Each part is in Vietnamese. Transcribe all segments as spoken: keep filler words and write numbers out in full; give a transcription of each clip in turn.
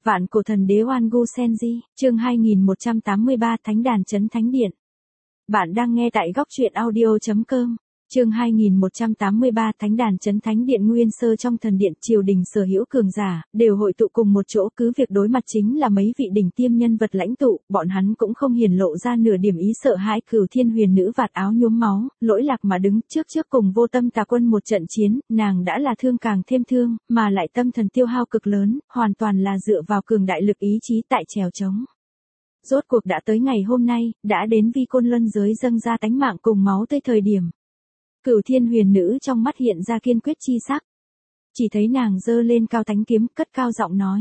Vạn cổ thần đế Oan Gu Senji, chương hai nghìn một trăm tám mươi ba Thánh đàn Trấn Thánh Điện. Bạn đang nghe tại góc truyện audio chấm com. Chương hai nghìn một trăm tám mươi ba Thánh đàn Trấn Thánh Điện. Nguyên sơ trong thần điện, triều đình sở hữu cường giả đều hội tụ cùng một chỗ, cứ việc đối mặt chính là mấy vị đỉnh tiêm nhân vật lãnh tụ, bọn hắn cũng không hiển lộ ra nửa điểm ý sợ hãi. Cửu Thiên Huyền Nữ vạt áo nhuốm máu, lỗi lạc mà đứng trước trước cùng Vô Tâm Tà Quân một trận chiến, nàng đã là thương càng thêm thương, mà lại tâm thần tiêu hao cực lớn, hoàn toàn là dựa vào cường đại lực ý chí tại trèo trống. Rốt cuộc đã tới ngày hôm nay, đã đến Vi Côn Luân giới dâng ra tánh mạng cùng máu tươi thời điểm. Cửu Thiên Huyền Nữ trong mắt hiện ra kiên quyết chi sắc. Chỉ thấy nàng giơ lên cao thánh kiếm, cất cao giọng nói: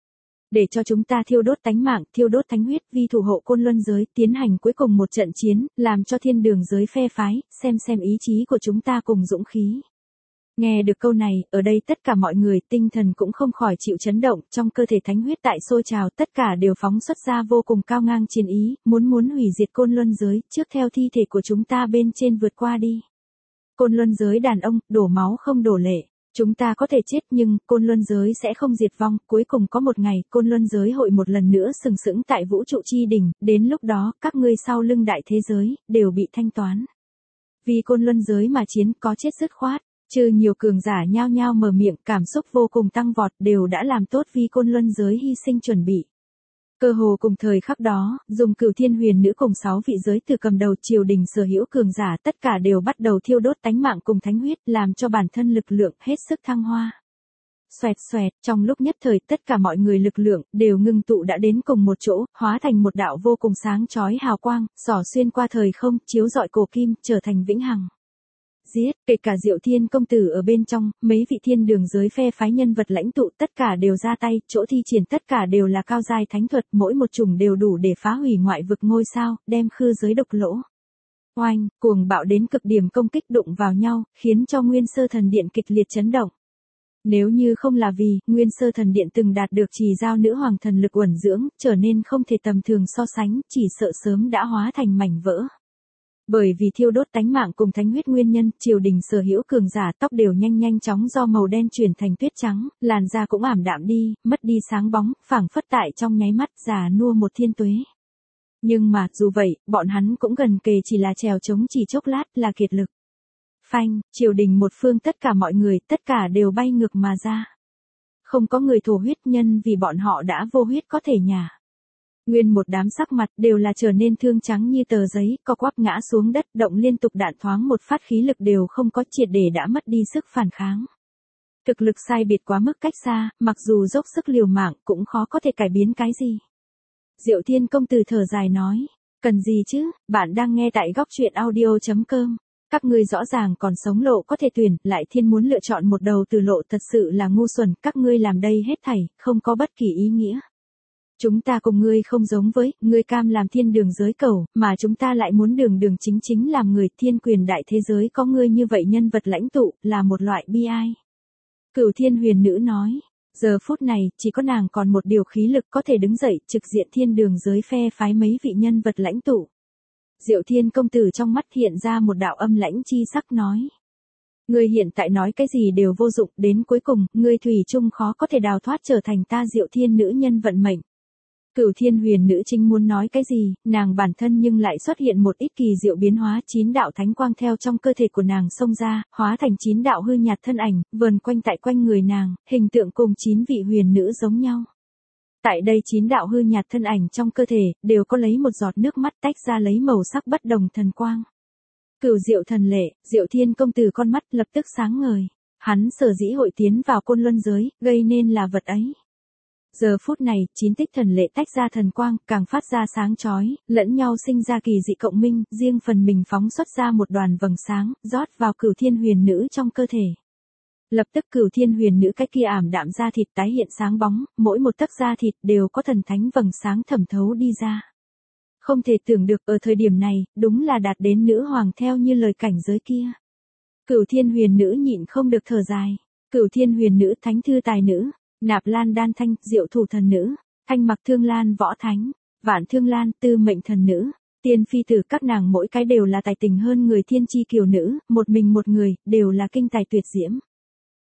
để cho chúng ta thiêu đốt tánh mạng, thiêu đốt thánh huyết, vì thủ hộ Côn Luân giới, tiến hành cuối cùng một trận chiến, làm cho thiên đường giới phe phái, xem xem ý chí của chúng ta cùng dũng khí. Nghe được câu này, ở đây tất cả mọi người tinh thần cũng không khỏi chịu chấn động, trong cơ thể thánh huyết tại sôi trào, tất cả đều phóng xuất ra vô cùng cao ngang chiến ý, muốn muốn hủy diệt Côn Luân giới, trước theo thi thể của chúng ta bên trên vượt qua đi. Côn Luân giới đàn ông, đổ máu không đổ lệ. Chúng ta có thể chết nhưng, Côn Luân giới sẽ không diệt vong, cuối cùng có một ngày, Côn Luân giới hội một lần nữa sừng sững tại vũ trụ chi đỉnh, đến lúc đó, các ngươi sau lưng đại thế giới, đều bị thanh toán. Vì Côn Luân giới mà chiến, có chết dứt khoát. Trừ nhiều cường giả nhao nhao mở miệng, cảm xúc vô cùng tăng vọt, đều đã làm tốt vì Côn Luân giới hy sinh chuẩn bị. Cơ hồ cùng thời khắc đó, dùng Cửu Thiên Huyền Nữ cùng sáu vị giới từ cầm đầu triều đình sở hữu cường giả, tất cả đều bắt đầu thiêu đốt tánh mạng cùng thánh huyết, làm cho bản thân lực lượng hết sức thăng hoa. Xoẹt xoẹt, trong lúc nhất thời tất cả mọi người lực lượng đều ngưng tụ đã đến cùng một chỗ, hóa thành một đạo vô cùng sáng chói hào quang, xỏ xuyên qua thời không, chiếu rọi cổ kim, trở thành vĩnh hằng. Giết, kể cả Diệu Thiên công tử ở bên trong, mấy vị thiên đường giới phe phái nhân vật lãnh tụ tất cả đều ra tay, chỗ thi triển tất cả đều là cao giai thánh thuật, mỗi một chủng đều đủ để phá hủy ngoại vực ngôi sao, đem khư giới độc lỗ. Oanh, cuồng bạo đến cực điểm công kích đụng vào nhau, khiến cho Nguyên Sơ Thần Điện kịch liệt chấn động. Nếu như không là vì, Nguyên Sơ Thần Điện từng đạt được Trì Giao Nữ Hoàng thần lực uẩn dưỡng, trở nên không thể tầm thường so sánh, chỉ sợ sớm đã hóa thành mảnh vỡ. Bởi vì thiêu đốt tánh mạng cùng thánh huyết nguyên nhân, triều đình sở hữu cường giả tóc đều nhanh nhanh chóng do màu đen chuyển thành tuyết trắng, làn da cũng ảm đạm đi, mất đi sáng bóng, phảng phất tại trong nháy mắt, già nua một thiên tuế. Nhưng mà, dù vậy, bọn hắn cũng gần kề chỉ là trèo trống chỉ chốc lát, là kiệt lực. Phanh, triều đình một phương tất cả mọi người, tất cả đều bay ngược mà ra. Không có người thổ huyết nhân vì bọn họ đã vô huyết có thể nhả. Nguyên một đám sắc mặt đều là trở nên thương trắng như tờ giấy, co quắp ngã xuống đất, động liên tục đạn thoáng một phát khí lực đều không có, triệt để đã mất đi sức phản kháng. Thực lực sai biệt quá mức cách xa, mặc dù dốc sức liều mạng cũng khó có thể cải biến cái gì. Diệu Thiên công tử thở dài nói, cần gì chứ, bạn đang nghe tại góc truyện audio chấm com. Các ngươi rõ ràng còn sống lộ có thể tuyển, lại thiên muốn lựa chọn một đầu từ lộ, thật sự là ngu xuẩn, các ngươi làm đây hết thảy, không có bất kỳ ý nghĩa. Chúng ta cùng ngươi không giống với, ngươi cam làm thiên đường giới cầu, mà chúng ta lại muốn đường đường chính chính làm người, thiên quyền đại thế giới có ngươi như vậy nhân vật lãnh tụ, là một loại bi ai. Cửu Thiên Huyền Nữ nói, giờ phút này, chỉ có nàng còn một điều khí lực có thể đứng dậy, trực diện thiên đường giới phe phái mấy vị nhân vật lãnh tụ. Diệu Thiên công tử trong mắt hiện ra một đạo âm lãnh chi sắc nói. Ngươi hiện tại nói cái gì đều vô dụng, đến cuối cùng, ngươi thủy chung khó có thể đào thoát trở thành ta Diệu Thiên nữ nhân vận mệnh. Cửu Thiên Huyền Nữ chính muốn nói cái gì, nàng bản thân nhưng lại xuất hiện một ít kỳ diệu biến hóa, chín đạo thánh quang theo trong cơ thể của nàng xông ra, hóa thành chín đạo hư nhạt thân ảnh, vờn quanh tại quanh người nàng, hình tượng cùng chín vị huyền nữ giống nhau. Tại đây chín đạo hư nhạt thân ảnh trong cơ thể, đều có lấy một giọt nước mắt tách ra lấy màu sắc bất đồng thần quang. Cửu Diệu thần lệ, Diệu Thiên công tử con mắt lập tức sáng ngời, hắn sở dĩ hội tiến vào Côn Luân giới, gây nên là vật ấy. Giờ phút này, chín tích thần lệ tách ra thần quang, càng phát ra sáng chói, lẫn nhau sinh ra kỳ dị cộng minh, riêng phần mình phóng xuất ra một đoàn vầng sáng, rót vào Cửu Thiên Huyền Nữ trong cơ thể. Lập tức Cửu Thiên Huyền Nữ cái kia ảm đạm da thịt tái hiện sáng bóng, mỗi một tấc da thịt đều có thần thánh vầng sáng thẩm thấu đi ra. Không thể tưởng được ở thời điểm này, đúng là đạt đến nữ hoàng theo như lời cảnh giới kia. Cửu Thiên Huyền Nữ nhịn không được thở dài. Cửu Thiên Huyền Nữ thánh thư tài nữ. Nạp Lan Đan Thanh, Diệu Thủ thần nữ, Thanh Mặc Thương Lan Võ Thánh, Vạn Thương Lan Tư Mệnh thần nữ, Tiên phi tử, các nàng mỗi cái đều là tài tình hơn người thiên chi kiều nữ, một mình một người, đều là kinh tài tuyệt diễm.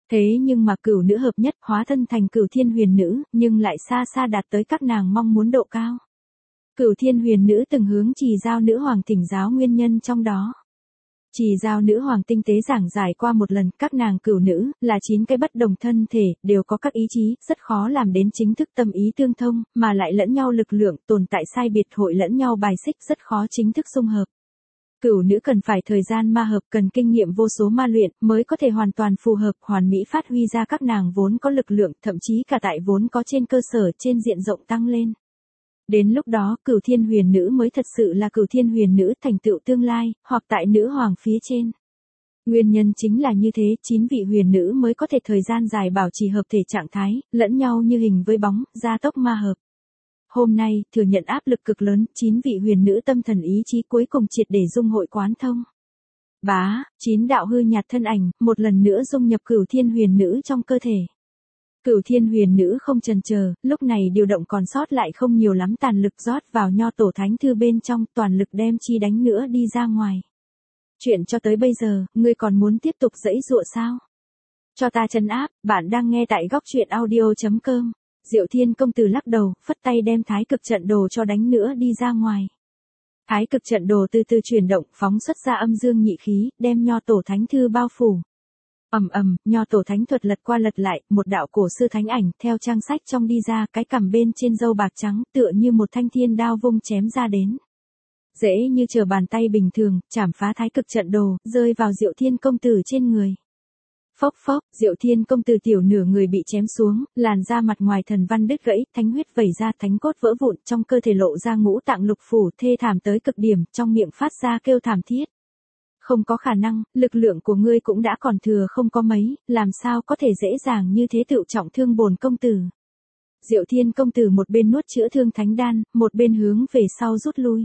Thế nhưng mà cửu nữ hợp nhất hóa thân thành cửu thiên huyền nữ, nhưng lại xa xa đạt tới các nàng mong muốn độ cao. Cửu thiên huyền nữ từng hướng Trì Giao nữ hoàng thỉnh giáo nguyên nhân trong đó. Trì Giao nữ hoàng tinh tế giảng giải qua một lần, các nàng cửu nữ, là chín cái bất đồng thân thể, đều có các ý chí, rất khó làm đến chính thức tâm ý tương thông, mà lại lẫn nhau lực lượng, tồn tại sai biệt hội lẫn nhau bài xích rất khó chính thức xung hợp. Cửu nữ cần phải thời gian ma hợp, cần kinh nghiệm vô số ma luyện, mới có thể hoàn toàn phù hợp, hoàn mỹ phát huy ra các nàng vốn có lực lượng, thậm chí cả tại vốn có trên cơ sở, trên diện rộng tăng lên. Đến lúc đó, cửu thiên huyền nữ mới thật sự là cửu thiên huyền nữ thành tựu tương lai, hoặc tại nữ hoàng phía trên. Nguyên nhân chính là như thế, chín vị huyền nữ mới có thể thời gian dài bảo trì hợp thể trạng thái, lẫn nhau như hình với bóng, gia tốc ma hợp. Hôm nay, thừa nhận áp lực cực lớn, chín vị huyền nữ tâm thần ý chí cuối cùng triệt để dung hội quán thông. Bá, chín đạo hư nhạt thân ảnh, một lần nữa dung nhập cửu thiên huyền nữ trong cơ thể. Cửu thiên huyền nữ không chần chờ, lúc này điều động còn sót lại không nhiều lắm tàn lực rót vào nho tổ thánh thư bên trong, toàn lực đem chi đánh nữa đi ra ngoài. Chuyện cho tới bây giờ, ngươi còn muốn tiếp tục giãy giụa sao? Cho ta trấn áp, bạn đang nghe tại góc truyện audio chấm com. Diệu Thiên công tử lắc đầu, phất tay đem thái cực trận đồ cho đánh nữa đi ra ngoài. Thái cực trận đồ từ từ chuyển động, phóng xuất ra âm dương nhị khí, đem nho tổ thánh thư bao phủ. Ầm ầm, nho tổ thánh thuật lật qua lật lại, một đạo cổ sư thánh ảnh theo trang sách trong đi ra, cái cằm bên trên râu bạc trắng, tựa như một thanh thiên đao vung chém ra đến. Dễ như trở bàn tay bình thường, chảm phá thái cực trận đồ, rơi vào Diệu Thiên công tử trên người. Phốc phốc, Diệu Thiên công tử tiểu nửa người bị chém xuống, làn da mặt ngoài thần văn đứt gãy, thánh huyết vẩy ra, thánh cốt vỡ vụn, trong cơ thể lộ ra ngũ tạng lục phủ, thê thảm tới cực điểm, trong miệng phát ra kêu thảm thiết. Không có khả năng, lực lượng của ngươi cũng đã còn thừa không có mấy, làm sao có thể dễ dàng như thế tự trọng thương bổn công tử. Diệu Thiên công tử một bên nuốt chữa thương thánh đan, một bên hướng về sau rút lui.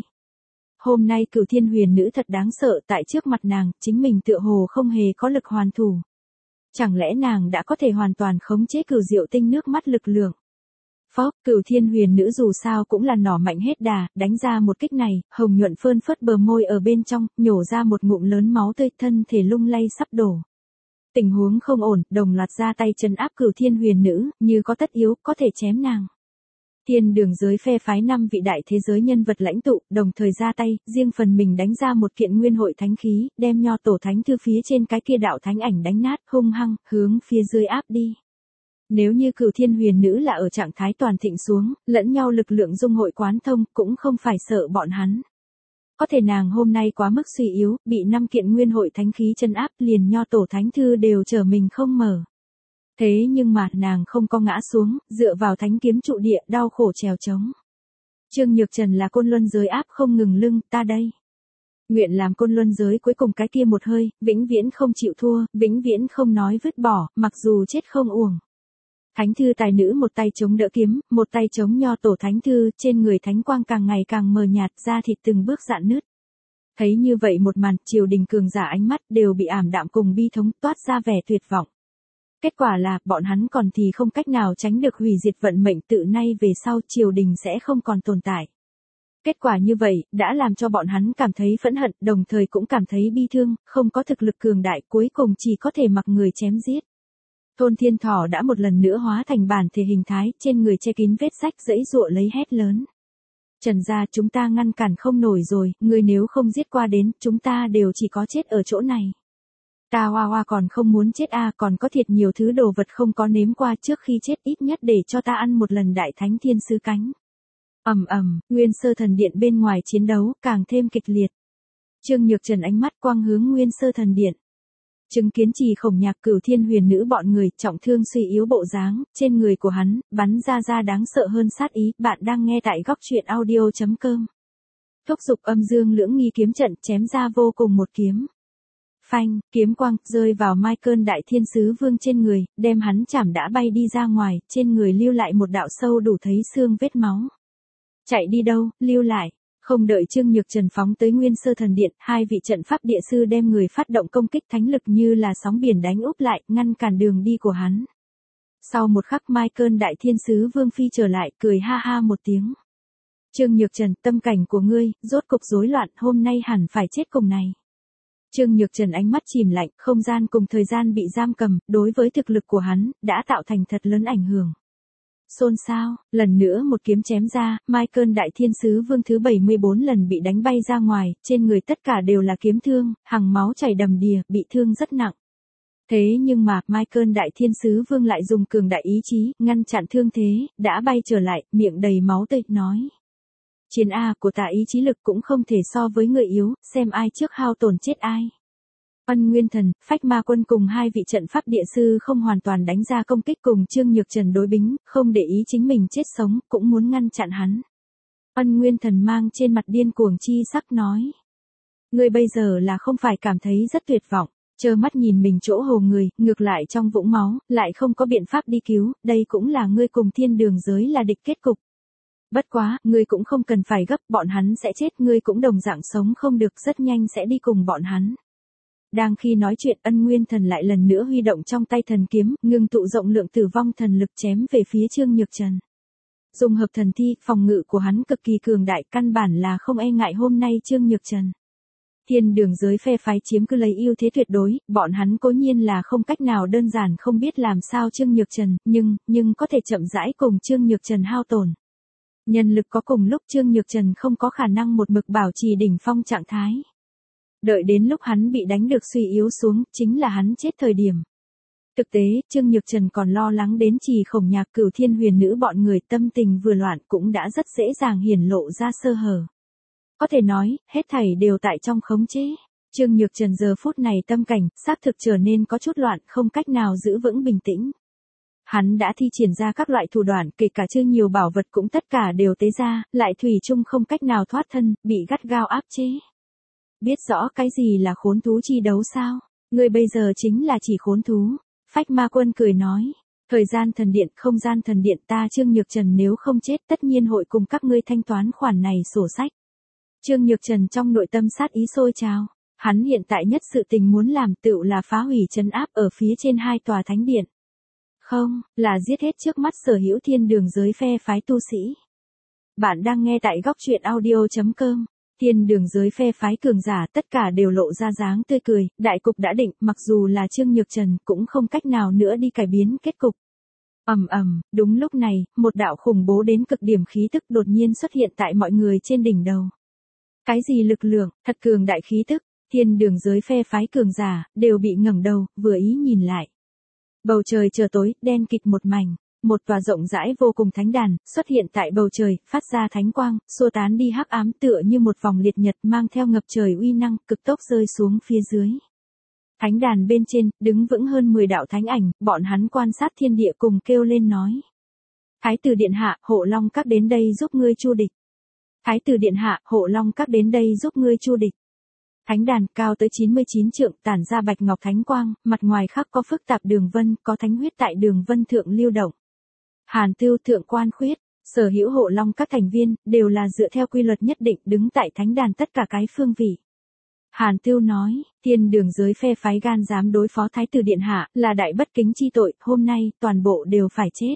Hôm nay cửu thiên huyền nữ thật đáng sợ, tại trước mặt nàng, chính mình tựa hồ không hề có lực hoàn thủ. Chẳng lẽ nàng đã có thể hoàn toàn khống chế cửu diệu tinh nước mắt lực lượng? Phốc, cửu thiên huyền nữ dù sao cũng là nỏ mạnh hết đà, đánh ra một kích này, hồng nhuận phơn phất bờ môi ở bên trong, nhổ ra một ngụm lớn máu tươi, thân thể lung lay sắp đổ. Tình huống không ổn, đồng loạt ra tay trấn áp cửu thiên huyền nữ, như có tất yếu, có thể chém nàng. Thiên đường giới phe phái năm vị đại thế giới nhân vật lãnh tụ, đồng thời ra tay, riêng phần mình đánh ra một kiện nguyên hội thánh khí, đem nho tổ thánh thư phía trên cái kia đạo thánh ảnh đánh nát, hung hăng, hướng phía dưới áp đi. Nếu như cửu thiên huyền nữ là ở trạng thái toàn thịnh xuống, lẫn nhau lực lượng dung hội quán thông, cũng không phải sợ bọn hắn. Có thể nàng hôm nay quá mức suy yếu, bị năm kiện nguyên hội thánh khí chân áp, liền nho tổ thánh thư đều trở mình không mở. Thế nhưng mà, nàng không có ngã xuống, dựa vào thánh kiếm trụ địa, đau khổ trèo trống. Trương Nhược Trần là côn luân giới áp không ngừng lưng, ta đây. Nguyện làm côn luân giới cuối cùng cái kia một hơi, vĩnh viễn không chịu thua, vĩnh viễn không nói vứt bỏ, mặc dù chết không uổng. Thánh thư tài nữ một tay chống đỡ kiếm, một tay chống nho tổ thánh thư, trên người thánh quang càng ngày càng mờ nhạt, da thịt từng bước rạn nứt. Thấy như vậy một màn, triều đình cường giả ánh mắt đều bị ảm đạm cùng bi thống, toát ra vẻ tuyệt vọng. Kết quả là, bọn hắn còn thì không cách nào tránh được hủy diệt vận mệnh, tự nay về sau triều đình sẽ không còn tồn tại. Kết quả như vậy, đã làm cho bọn hắn cảm thấy phẫn hận, đồng thời cũng cảm thấy bi thương, không có thực lực cường đại, cuối cùng chỉ có thể mặc người chém giết. Thôn Thiên Thỏ đã một lần nữa hóa thành bản thể hình thái, trên người che kín vết rách, giãy giụa lấy hét lớn. Trần gia, chúng ta ngăn cản không nổi rồi, ngươi nếu không giết qua đến, chúng ta đều chỉ có chết ở chỗ này. Ta hoa hoa còn không muốn chết a à, còn có thiệt nhiều thứ đồ vật không có nếm qua, trước khi chết ít nhất để cho ta ăn một lần đại thánh thiên sứ cánh. Ầm ầm, Nguyên Sơ Thần Điện bên ngoài chiến đấu càng thêm kịch liệt. Trương Nhược Trần ánh mắt quang hướng Nguyên Sơ Thần Điện. Chứng kiến Trì Khổng Nhạc cửu thiên huyền nữ bọn người trọng thương suy yếu bộ dáng, trên người của hắn, bắn ra ra đáng sợ hơn sát ý, bạn đang nghe tại góc truyện audio chấm com. Thúc dục âm dương lưỡng nghi kiếm trận chém ra vô cùng một kiếm. Phanh, kiếm quang, rơi vào Michael Đại Thiên Sứ Vương trên người, đem hắn chảm đã bay đi ra ngoài, trên người lưu lại một đạo sâu đủ thấy xương vết máu. Chạy đi đâu, lưu lại. Không đợi Trương Nhược Trần phóng tới Nguyên Sơ Thần Điện, hai vị trận pháp địa sư đem người phát động công kích thánh lực như là sóng biển đánh úp lại, ngăn cản đường đi của hắn. Sau một khắc Michael Đại Thiên Sứ Vương phi trở lại, cười ha ha một tiếng. Trương Nhược Trần, tâm cảnh của ngươi, rốt cục rối loạn, hôm nay hẳn phải chết cùng này. Trương Nhược Trần ánh mắt chìm lạnh, không gian cùng thời gian bị giam cầm, đối với thực lực của hắn, đã tạo thành thật lớn ảnh hưởng. Xôn xao, lần nữa một kiếm chém ra, Michael Đại Thiên Sứ Vương thứ bảy mươi bốn lần bị đánh bay ra ngoài, trên người tất cả đều là kiếm thương, hằng máu chảy đầm đìa, bị thương rất nặng. Thế nhưng mà, Michael Đại Thiên Sứ Vương lại dùng cường đại ý chí, ngăn chặn thương thế, đã bay trở lại, miệng đầy máu tươi, nói. Chiến A của ta ý chí lực cũng không thể so với người yếu, xem ai trước hao tổn chết ai. Ân Nguyên Thần, Phách Ma Quân cùng hai vị trận pháp địa sư không hoàn toàn đánh ra công kích cùng Trương Nhược Trần đối bính, không để ý chính mình chết sống, cũng muốn ngăn chặn hắn. Ân Nguyên Thần mang trên mặt điên cuồng chi sắc nói. Ngươi bây giờ là không phải cảm thấy rất tuyệt vọng, trơ mắt nhìn mình chỗ hồ người, ngược lại trong vũng máu, lại không có biện pháp đi cứu, đây cũng là ngươi cùng thiên đường giới là địch kết cục. Bất quá, ngươi cũng không cần phải gấp, bọn hắn sẽ chết, ngươi cũng đồng dạng sống không được, rất nhanh sẽ đi cùng bọn hắn. Đang khi nói chuyện, Ân Nguyên Thần lại lần nữa huy động trong tay thần kiếm, ngưng tụ rộng lượng tử vong thần lực chém về phía Trương Nhược Trần. Dùng hợp thần thi, phòng ngự của hắn cực kỳ cường đại, căn bản là không e ngại hôm nay Trương Nhược Trần. Thiên đường giới phe phái chiếm cứ lấy ưu thế tuyệt đối, bọn hắn cố nhiên là không cách nào đơn giản không biết làm sao Trương Nhược Trần, nhưng, nhưng có thể chậm rãi cùng Trương Nhược Trần hao tổn. Nhân lực có cùng lúc Trương Nhược Trần không có khả năng một mực bảo trì đỉnh phong trạng thái. Đợi đến lúc hắn bị đánh được suy yếu xuống, chính là hắn chết thời điểm. Thực tế, Trương Nhược Trần còn lo lắng đến Trì Khổng Nhạc Cửu Thiên Huyền Nữ bọn người tâm tình vừa loạn cũng đã rất dễ dàng hiển lộ ra sơ hở. Có thể nói, hết thảy đều tại trong khống chế. Trương Nhược Trần giờ phút này tâm cảnh, xác thực trở nên có chút loạn, không cách nào giữ vững bình tĩnh. Hắn đã thi triển ra các loại thủ đoạn, kể cả chưa nhiều bảo vật cũng tất cả đều tế ra, lại thủy chung không cách nào thoát thân, bị gắt gao áp chế. Biết rõ cái gì là khốn thú chi đấu sao? Ngươi bây giờ chính là chỉ khốn thú. Phách Ma Quân cười nói. Thời gian thần điện, không gian thần điện ta Trương Nhược Trần nếu không chết tất nhiên hội cùng các ngươi thanh toán khoản này sổ sách. Trương Nhược Trần trong nội tâm sát ý sôi trào. Hắn hiện tại nhất sự tình muốn làm tựu là phá hủy trấn áp ở phía trên hai tòa thánh điện. Không, là giết hết trước mắt sở hữu thiên đường giới phe phái tu sĩ. Bạn đang nghe tại góc truyện audio chấm com. Thiên đường giới phe phái cường giả tất cả đều lộ ra dáng tươi cười, đại cục đã định, mặc dù là Trương Nhược Trần cũng không cách nào nữa đi cải biến kết cục. Ầm ầm, đúng lúc này, một đạo khủng bố đến cực điểm khí tức đột nhiên xuất hiện tại mọi người trên đỉnh đầu. Cái gì lực lượng, thật cường đại khí tức, thiên đường giới phe phái cường giả, đều bị ngẩng đầu, vừa ý nhìn lại. Bầu trời trở tối, đen kịt một mảnh. Một tòa rộng rãi vô cùng thánh đàn, xuất hiện tại bầu trời, phát ra thánh quang, xua tán đi hắc ám tựa như một vòng liệt nhật mang theo ngập trời uy năng, cực tốc rơi xuống phía dưới. Thánh đàn bên trên, đứng vững hơn mười đạo thánh ảnh, bọn hắn quan sát thiên địa cùng kêu lên nói. Thái tử điện hạ, Hộ Long Các đến đây giúp ngươi chu địch. Thái tử điện hạ, Hộ Long Các đến đây giúp ngươi chu địch. Thánh đàn cao tới chín mươi chín trượng, tản ra bạch ngọc thánh quang, mặt ngoài khắc có phức tạp đường vân, có thánh huyết tại đường vân thượng lưu động. Hàn Tưu Thượng Quan Khuyết, sở hữu Hộ Long Các thành viên, đều là dựa theo quy luật nhất định đứng tại thánh đàn tất cả cái phương vị. Hàn Tưu nói, thiên đường giới phe phái gan dám đối phó Thái tử điện hạ, là đại bất kính chi tội, hôm nay, toàn bộ đều phải chết.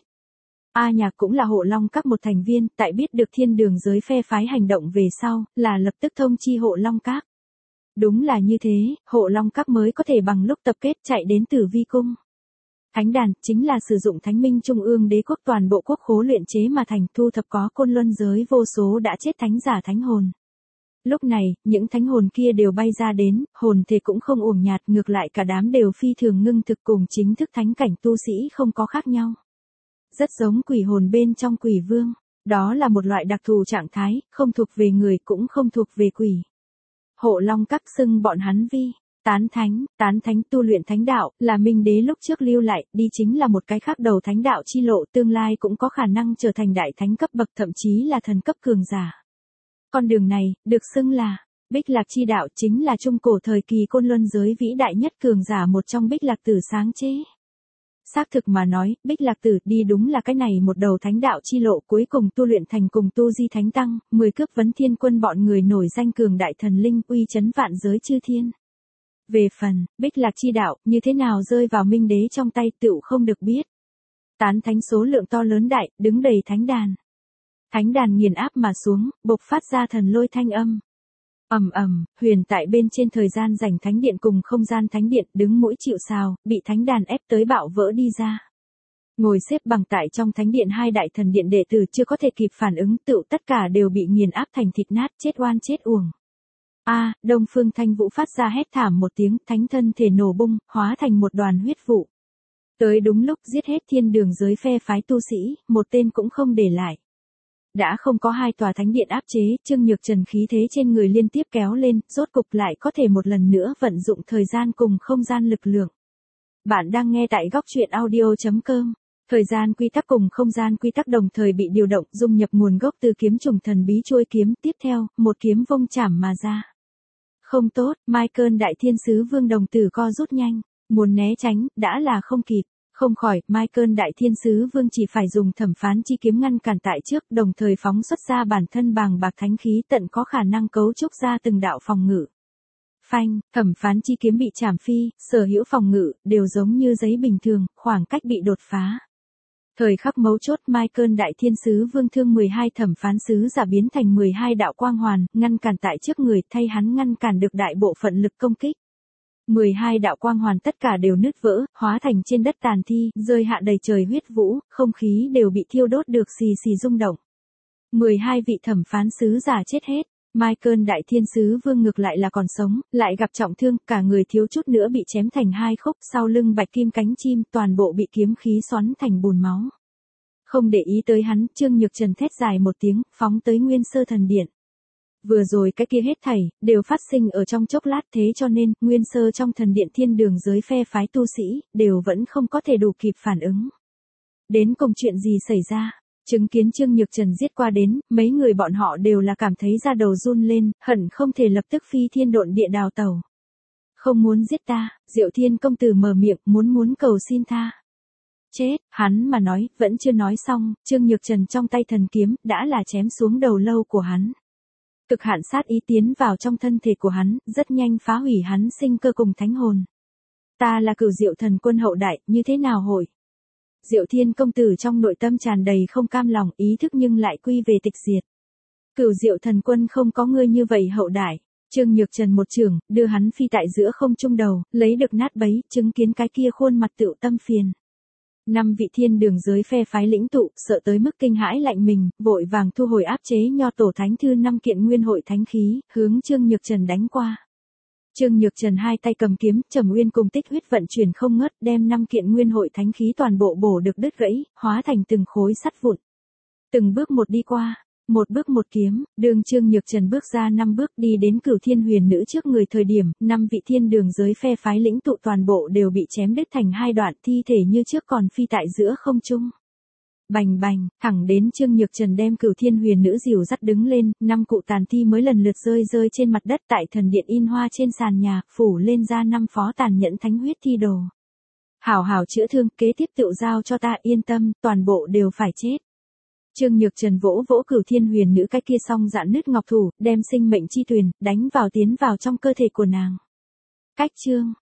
A Nhạc cũng là Hộ Long Các một thành viên, tại biết được thiên đường giới phe phái hành động về sau, là lập tức thông chi Hộ Long Các. Đúng là như thế, Hộ Long Các mới có thể bằng lúc tập kết chạy đến Tử Vi Cung. Thánh đàn chính là sử dụng Thánh Minh Trung ương đế quốc toàn bộ quốc khố luyện chế mà thành, thu thập có côn luân giới vô số đã chết thánh giả thánh hồn. Lúc này, những thánh hồn kia đều bay ra đến, hồn thể cũng không uổng nhạt, ngược lại cả đám đều phi thường ngưng thực cùng chính thức thánh cảnh tu sĩ không có khác nhau. Rất giống quỷ hồn bên trong quỷ vương, đó là một loại đặc thù trạng thái, không thuộc về người cũng không thuộc về quỷ. Hộ Long Các xưng bọn hắn vi Tán thánh, tán thánh tu luyện thánh đạo, là Minh Đế lúc trước lưu lại, đi chính là một cái khác đầu thánh đạo chi lộ, tương lai cũng có khả năng trở thành đại thánh cấp bậc, thậm chí là thần cấp cường giả. Con đường này, được xưng là Bích Lạc chi đạo, chính là trung cổ thời kỳ côn luân giới vĩ đại nhất cường giả một trong Bích Lạc Tử sáng chế. Xác thực mà nói, Bích Lạc Tử đi đúng là cái này một đầu thánh đạo chi lộ, cuối cùng tu luyện thành cùng tu di thánh tăng, mười cướp vấn thiên quân bọn người nổi danh cường đại thần linh, uy chấn vạn giới chư thiên. Về phần, Bích Lạc chi đạo, như thế nào rơi vào Minh Đế trong tay tựu không được biết. Tán thánh số lượng to lớn đại, đứng đầy thánh đàn. Thánh đàn nghiền áp mà xuống, bộc phát ra thần lôi thanh âm. Ầm ầm, Huyền tại bên trên thời gian rảnh thánh điện cùng không gian thánh điện đứng mũi chịu sào, bị thánh đàn ép tới bạo vỡ đi ra. Ngồi xếp bằng tại trong thánh điện hai đại thần điện đệ tử chưa có thể kịp phản ứng, tựu tất cả đều bị nghiền áp thành thịt nát, chết oan chết uổng. A, Đông Phương Thanh Vũ phát ra hét thảm một tiếng, thánh thân thể nổ bung, hóa thành một đoàn huyết vụ. Tới đúng lúc giết hết thiên đường giới phe phái tu sĩ, một tên cũng không để lại. Đã không có hai tòa thánh điện áp chế, Trương Nhược Trần khí thế trên người liên tiếp kéo lên, rốt cục lại có thể một lần nữa vận dụng thời gian cùng không gian lực lượng. Bạn đang nghe tại góc truyện audio chấm com. Thời gian quy tắc cùng không gian quy tắc đồng thời bị điều động, dung nhập nguồn gốc từ kiếm trùng thần bí chuôi kiếm, tiếp theo, một kiếm vung chảm mà ra. Không tốt, Michael Đại Thiên Sứ Vương đồng tử co rút nhanh, muốn né tránh, đã là không kịp. Không khỏi, Michael Đại Thiên Sứ Vương chỉ phải dùng thẩm phán chi kiếm ngăn cản tại trước, đồng thời phóng xuất ra bản thân bàng bạc thánh khí tận có khả năng cấu trúc ra từng đạo phòng ngự. Phanh, thẩm phán chi kiếm bị chảm phi, sở hữu phòng ngự, đều giống như giấy bình thường, khoảng cách bị đột phá. Thời khắc mấu chốt, Michael Đại Thiên Sứ Vương thương mười hai thẩm phán sứ giả biến thành mười hai đạo quang hoàn, ngăn cản tại trước người, thay hắn ngăn cản được đại bộ phận lực công kích. mười hai đạo quang hoàn tất cả đều nứt vỡ, hóa thành trên đất tàn thi, rơi hạ đầy trời huyết vũ, không khí đều bị thiêu đốt được xì xì rung động. mười hai vị thẩm phán sứ giả chết hết. Michael Đại Thiên Sứ Vương ngược lại là còn sống, lại gặp trọng thương, cả người thiếu chút nữa bị chém thành hai khúc, sau lưng bạch kim cánh chim, toàn bộ bị kiếm khí xoắn thành bùn máu. Không để ý tới hắn, Trương Nhược Trần thét dài một tiếng, phóng tới Nguyên Sơ Thần Điện. Vừa rồi cái kia hết thảy, đều phát sinh ở trong chốc lát, thế cho nên, Nguyên Sơ trong thần điện thiên đường giới phe phái tu sĩ, đều vẫn không có thể đủ kịp phản ứng. Đến cùng chuyện gì xảy ra? Chứng kiến Trương Nhược Trần giết qua đến, mấy người bọn họ đều là cảm thấy da đầu run lên, hận không thể lập tức phi thiên độn địa đào tẩu. Không muốn giết ta, Diệu Thiên công tử mở miệng, muốn muốn cầu xin tha. Chết, hắn mà nói, vẫn chưa nói xong, Trương Nhược Trần trong tay thần kiếm, đã là chém xuống đầu lâu của hắn. Cực hạn sát ý tiến vào trong thân thể của hắn, rất nhanh phá hủy hắn sinh cơ cùng thánh hồn. Ta là Cửu Diệu Thần Quân hậu đại, như thế nào hội? Diệu Thiên công tử trong nội tâm tràn đầy không cam lòng, ý thức nhưng lại quy về tịch diệt. Cửu Diệu Thần Quân không có ngươi như vậy hậu đại. Trương Nhược Trần một trường, đưa hắn phi tại giữa không trung đầu, lấy được nát bấy, chứng kiến cái kia khuôn mặt tựu tâm phiền. Năm vị thiên đường giới phe phái lĩnh tụ, sợ tới mức kinh hãi lạnh mình, vội vàng thu hồi áp chế nho tổ thánh thư năm kiện nguyên hội thánh khí, hướng Trương Nhược Trần đánh qua. Trương Nhược Trần hai tay cầm kiếm, Trầm Uyên cùng tích huyết vận chuyển không ngớt, đem năm kiện nguyên hội thánh khí toàn bộ bổ được đứt gãy, hóa thành từng khối sắt vụn. Từng bước một đi qua, một bước một kiếm, đường Trương Nhược Trần bước ra năm bước đi đến Cửu Thiên Huyền Nữ trước người thời điểm, năm vị thiên đường giới phe phái lĩnh tụ toàn bộ đều bị chém đứt thành hai đoạn, thi thể như trước còn phi tại giữa không trung. Bành bành, thẳng đến Trương Nhược Trần đem Cửu Thiên Huyền Nữ dìu dắt đứng lên, năm cụ tàn thi mới lần lượt rơi rơi trên mặt đất tại thần điện in hoa trên sàn nhà, phủ lên ra năm phó tàn nhẫn thánh huyết thi đồ. Hảo hảo chữa thương, kế tiếp tự giao cho ta, yên tâm, toàn bộ đều phải chết. Trương Nhược Trần vỗ vỗ Cửu Thiên Huyền Nữ cái kia song dạn nứt ngọc thủ, đem sinh mệnh chi tuyền đánh vào tiến vào trong cơ thể của nàng. Cách chương